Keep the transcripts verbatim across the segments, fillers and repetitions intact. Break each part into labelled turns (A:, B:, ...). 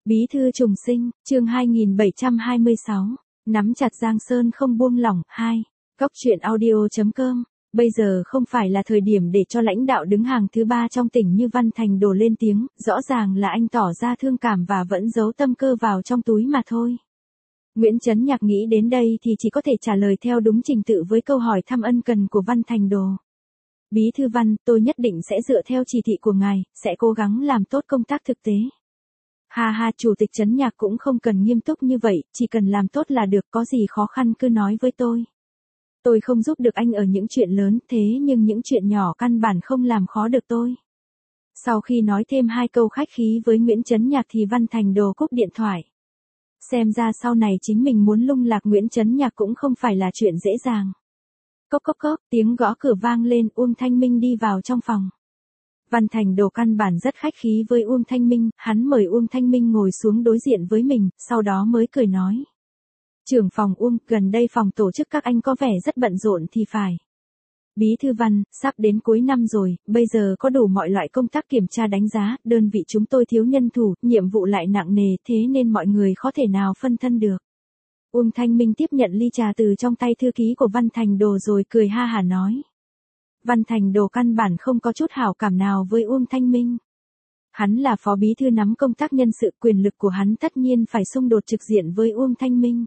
A: Bí thư trùng sinh, chương hai nghìn bảy trăm hai mươi sáu, nắm chặt Giang Sơn không buông lỏng, hai, Cóc truyện audio chấm com. Bây giờ không phải là thời điểm để cho lãnh đạo đứng hàng thứ ba trong tỉnh như Văn Thành Đồ lên tiếng, rõ ràng là anh tỏ ra thương cảm và vẫn giấu tâm cơ vào trong túi mà thôi. Nguyễn Chấn Nhạc nghĩ đến đây thì chỉ có thể trả lời theo đúng trình tự với câu hỏi thăm ân cần của Văn Thành Đồ. Bí thư Văn, tôi nhất định sẽ dựa theo chỉ thị của ngài, sẽ cố gắng làm tốt công tác thực tế. Ha ha, Chủ tịch Chấn Nhạc cũng không cần nghiêm túc như vậy, chỉ cần làm tốt là được, có gì khó khăn cứ nói với tôi. Tôi không giúp được anh ở những chuyện lớn, thế nhưng những chuyện nhỏ căn bản không làm khó được tôi. Sau khi nói thêm hai câu khách khí với Nguyễn Chấn Nhạc thì Văn Thành Đồ cúp điện thoại. Xem ra sau này chính mình muốn lung lạc Nguyễn Chấn Nhạc cũng không phải là chuyện dễ dàng. Cốc cốc cốc, tiếng gõ cửa vang lên, Uông Thanh Minh đi vào trong phòng. Văn Thành Đồ căn bản rất khách khí với Uông Thanh Minh, hắn mời Uông Thanh Minh ngồi xuống đối diện với mình, sau đó mới cười nói. Trưởng phòng Uông, gần đây phòng tổ chức các anh có vẻ rất bận rộn thì phải. Bí thư Văn, sắp đến cuối năm rồi, bây giờ có đủ mọi loại công tác kiểm tra đánh giá, đơn vị chúng tôi thiếu nhân thủ, nhiệm vụ lại nặng nề, thế nên mọi người khó thể nào phân thân được. Uông Thanh Minh tiếp nhận ly trà từ trong tay thư ký của Văn Thành Đồ rồi cười ha hả nói. Văn Thành Đồ căn bản không có chút hảo cảm nào với Uông Thanh Minh. Hắn là phó bí thư nắm công tác nhân sự, quyền lực của hắn tất nhiên phải xung đột trực diện với Uông Thanh Minh.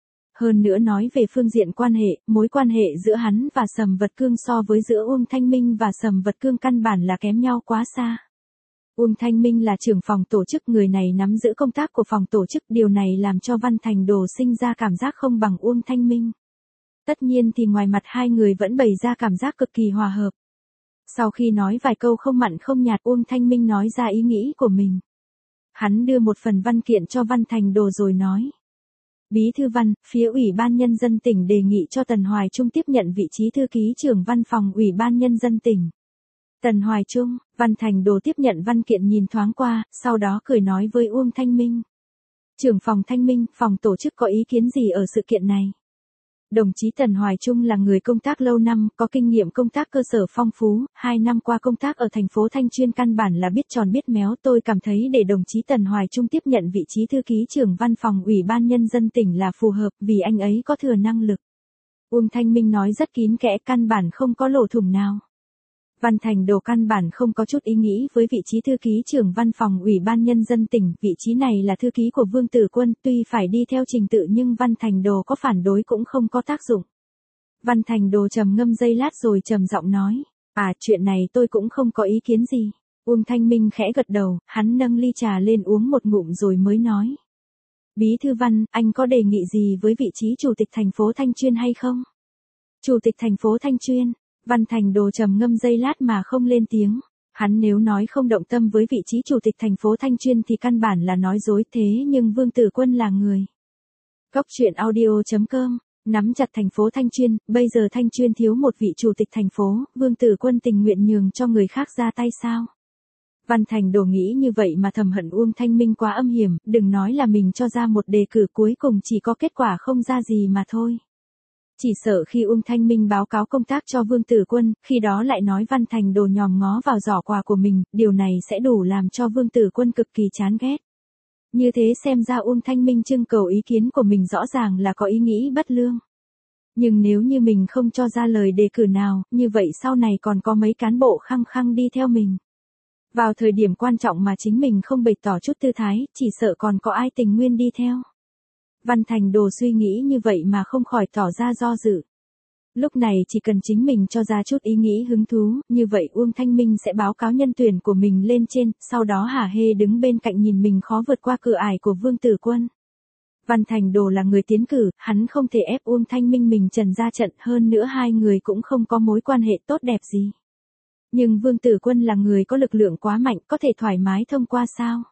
A: Hơn nữa nói về phương diện quan hệ, mối quan hệ giữa hắn và Sầm Vật Cương so với giữa Uông Thanh Minh và Sầm Vật Cương căn bản là kém nhau quá xa. Uông Thanh Minh là trưởng phòng tổ chức, người này nắm giữ công tác của phòng tổ chức, điều này làm cho Văn Thành Đồ sinh ra cảm giác không bằng Uông Thanh Minh. Tất nhiên thì ngoài mặt hai người vẫn bày ra cảm giác cực kỳ hòa hợp. Sau khi nói vài câu không mặn không nhạt, Uông Thanh Minh nói ra ý nghĩ của mình. Hắn đưa một phần văn kiện cho Văn Thành Đồ rồi nói. Bí thư Văn, phía Ủy ban Nhân dân tỉnh đề nghị cho Tần Hoài Trung tiếp nhận vị trí thư ký trưởng văn phòng Ủy ban Nhân dân tỉnh. Tần Hoài Trung, Văn Thành Đồ tiếp nhận văn kiện nhìn thoáng qua, sau đó cười nói với Uông Thanh Minh. Trưởng phòng Thanh Minh, phòng tổ chức có ý kiến gì ở sự kiện này? Đồng chí Tần Hoài Trung là người công tác lâu năm, có kinh nghiệm công tác cơ sở phong phú, hai năm qua công tác ở thành phố Thanh Chuyên căn bản là biết tròn biết méo, tôi cảm thấy để đồng chí Tần Hoài Trung tiếp nhận vị trí thư ký trưởng văn phòng Ủy ban Nhân dân tỉnh là phù hợp, vì anh ấy có thừa năng lực. Uông Thanh Minh nói rất kín kẽ, căn bản không có lỗ thủng nào. Văn Thành Đồ căn bản không có chút ý nghĩ với vị trí thư ký trưởng văn phòng Ủy ban Nhân dân tỉnh, vị trí này là thư ký của Vương Tử Quân, tuy phải đi theo trình tự nhưng Văn Thành Đồ có phản đối cũng không có tác dụng. Văn Thành Đồ trầm ngâm giây lát rồi trầm giọng nói, à chuyện này tôi cũng không có ý kiến gì. Uông Thanh Minh khẽ gật đầu, hắn nâng ly trà lên uống một ngụm rồi mới nói. Bí thư Văn, anh có đề nghị gì với vị trí chủ tịch thành phố Thanh Chuyên hay không? Chủ tịch thành phố Thanh Chuyên. Văn Thành Đồ trầm ngâm giây lát mà không lên tiếng. Hắn nếu nói không động tâm với vị trí chủ tịch thành phố Thanh Chuyên thì căn bản là nói dối, thế nhưng Vương Tử Quân là người. Cóc truyện audio chấm com, nắm chặt thành phố Thanh Chuyên, bây giờ Thanh Chuyên thiếu một vị chủ tịch thành phố, Vương Tử Quân tình nguyện nhường cho người khác ra tay sao? Văn Thành Đồ nghĩ như vậy mà thầm hận Uông Thanh Minh quá âm hiểm, đừng nói là mình cho ra một đề cử cuối cùng chỉ có kết quả không ra gì mà thôi. Chỉ sợ khi Uông Thanh Minh báo cáo công tác cho Vương Tử Quân, khi đó lại nói Văn Thành Đồ nhòm ngó vào giỏ quà của mình, điều này sẽ đủ làm cho Vương Tử Quân cực kỳ chán ghét. Như thế xem ra Uông Thanh Minh trưng cầu ý kiến của mình rõ ràng là có ý nghĩ bất lương. Nhưng nếu như mình không cho ra lời đề cử nào, như vậy sau này còn có mấy cán bộ khăng khăng đi theo mình. Vào thời điểm quan trọng mà chính mình không bày tỏ chút tư thái, chỉ sợ còn có ai tình nguyện đi theo. Văn Thành Đồ suy nghĩ như vậy mà không khỏi tỏ ra do dự. Lúc này chỉ cần chính mình cho ra chút ý nghĩ hứng thú, như vậy Uông Thanh Minh sẽ báo cáo nhân tuyển của mình lên trên, sau đó hả hê đứng bên cạnh nhìn mình khó vượt qua cửa ải của Vương Tử Quân. Văn Thành Đồ là người tiến cử, hắn không thể ép Uông Thanh Minh mình trần ra trận, hơn nữa hai người cũng không có mối quan hệ tốt đẹp gì. Nhưng Vương Tử Quân là người có lực lượng quá mạnh, có thể thoải mái thông qua sao?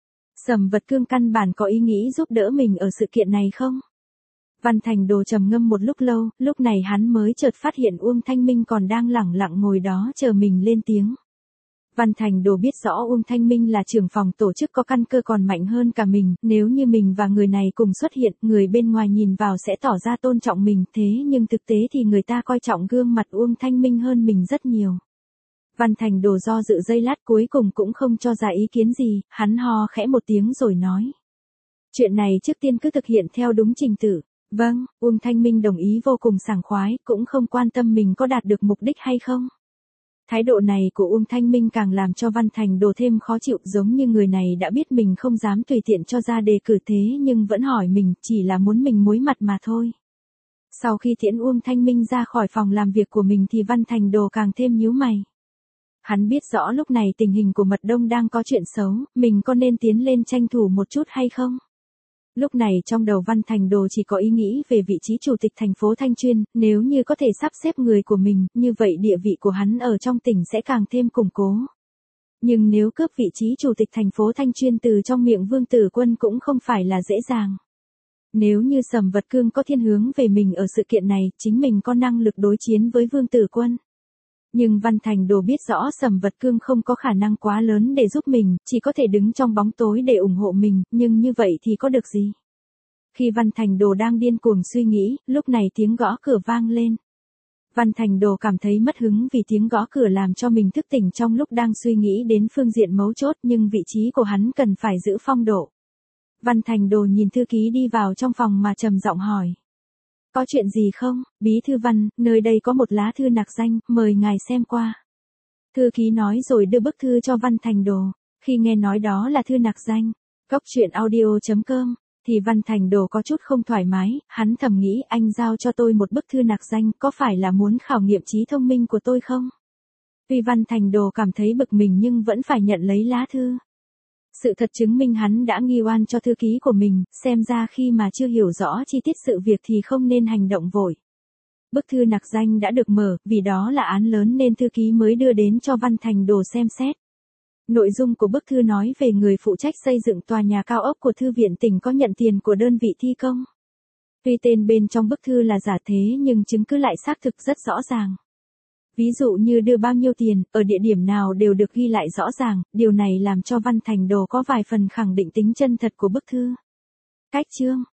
A: Sầm Vật Cương căn bản có ý nghĩ giúp đỡ mình ở sự kiện này không? Văn Thành Đồ trầm ngâm một lúc lâu, lúc này hắn mới chợt phát hiện Uông Thanh Minh còn đang lẳng lặng ngồi đó chờ mình lên tiếng. Văn Thành Đồ biết rõ Uông Thanh Minh là trưởng phòng tổ chức có căn cơ còn mạnh hơn cả mình, nếu như mình và người này cùng xuất hiện, người bên ngoài nhìn vào sẽ tỏ ra tôn trọng mình, thế nhưng thực tế thì người ta coi trọng gương mặt Uông Thanh Minh hơn mình rất nhiều. Văn Thành Đồ do dự giây lát cuối cùng cũng không cho ra ý kiến gì, hắn ho khẽ một tiếng rồi nói. Chuyện này trước tiên cứ thực hiện theo đúng trình tự. Vâng, Uông Thanh Minh đồng ý vô cùng sảng khoái, cũng không quan tâm mình có đạt được mục đích hay không. Thái độ này của Uông Thanh Minh càng làm cho Văn Thành Đồ thêm khó chịu, giống như người này đã biết mình không dám tùy tiện cho ra đề cử thế nhưng vẫn hỏi mình, chỉ là muốn mình muối mặt mà thôi. Sau khi tiễn Uông Thanh Minh ra khỏi phòng làm việc của mình thì Văn Thành Đồ càng thêm nhíu mày. Hắn biết rõ lúc này tình hình của Mật Đông đang có chuyện xấu, mình có nên tiến lên tranh thủ một chút hay không? Lúc này trong đầu Văn Thành Đồ chỉ có ý nghĩ về vị trí chủ tịch thành phố Thanh Chuyên, nếu như có thể sắp xếp người của mình, như vậy địa vị của hắn ở trong tỉnh sẽ càng thêm củng cố. Nhưng nếu cướp vị trí chủ tịch thành phố Thanh Chuyên từ trong miệng Vương Tử Quân cũng không phải là dễ dàng. Nếu như Sầm Vật Cương có thiên hướng về mình ở sự kiện này, chính mình có năng lực đối chiến với Vương Tử Quân. Nhưng Văn Thành Đồ biết rõ Sầm Vật Cương không có khả năng quá lớn để giúp mình, chỉ có thể đứng trong bóng tối để ủng hộ mình, nhưng như vậy thì có được gì? Khi Văn Thành Đồ đang điên cuồng suy nghĩ, lúc này tiếng gõ cửa vang lên. Văn Thành Đồ cảm thấy mất hứng vì tiếng gõ cửa làm cho mình thức tỉnh trong lúc đang suy nghĩ đến phương diện mấu chốt, nhưng vị trí của hắn cần phải giữ phong độ. Văn Thành Đồ nhìn thư ký đi vào trong phòng mà trầm giọng hỏi. Có chuyện gì không, bí thư Văn, nơi đây có một lá thư nạc danh, mời ngài xem qua. Thư ký nói rồi đưa bức thư cho Văn Thành Đồ. Khi nghe nói đó là thư nạc danh, góc truyện audio chấm com, thì Văn Thành Đồ có chút không thoải mái, hắn thầm nghĩ anh giao cho tôi một bức thư nạc danh, có phải là muốn khảo nghiệm trí thông minh của tôi không? Tuy Văn Thành Đồ cảm thấy bực mình nhưng vẫn phải nhận lấy lá thư. Sự thật chứng minh hắn đã nghi oan cho thư ký của mình, xem ra khi mà chưa hiểu rõ chi tiết sự việc thì không nên hành động vội. Bức thư nạc danh đã được mở, vì đó là án lớn nên thư ký mới đưa đến cho Văn Thành Đồ xem xét. Nội dung của bức thư nói về người phụ trách xây dựng tòa nhà cao ốc của thư viện tỉnh có nhận tiền của đơn vị thi công. Tuy tên bên trong bức thư là giả thế nhưng chứng cứ lại xác thực rất rõ ràng. Ví dụ như đưa bao nhiêu tiền, ở địa điểm nào đều được ghi lại rõ ràng, điều này làm cho Văn Thành Đồ có vài phần khẳng định tính chân thật của bức thư. Cách chương,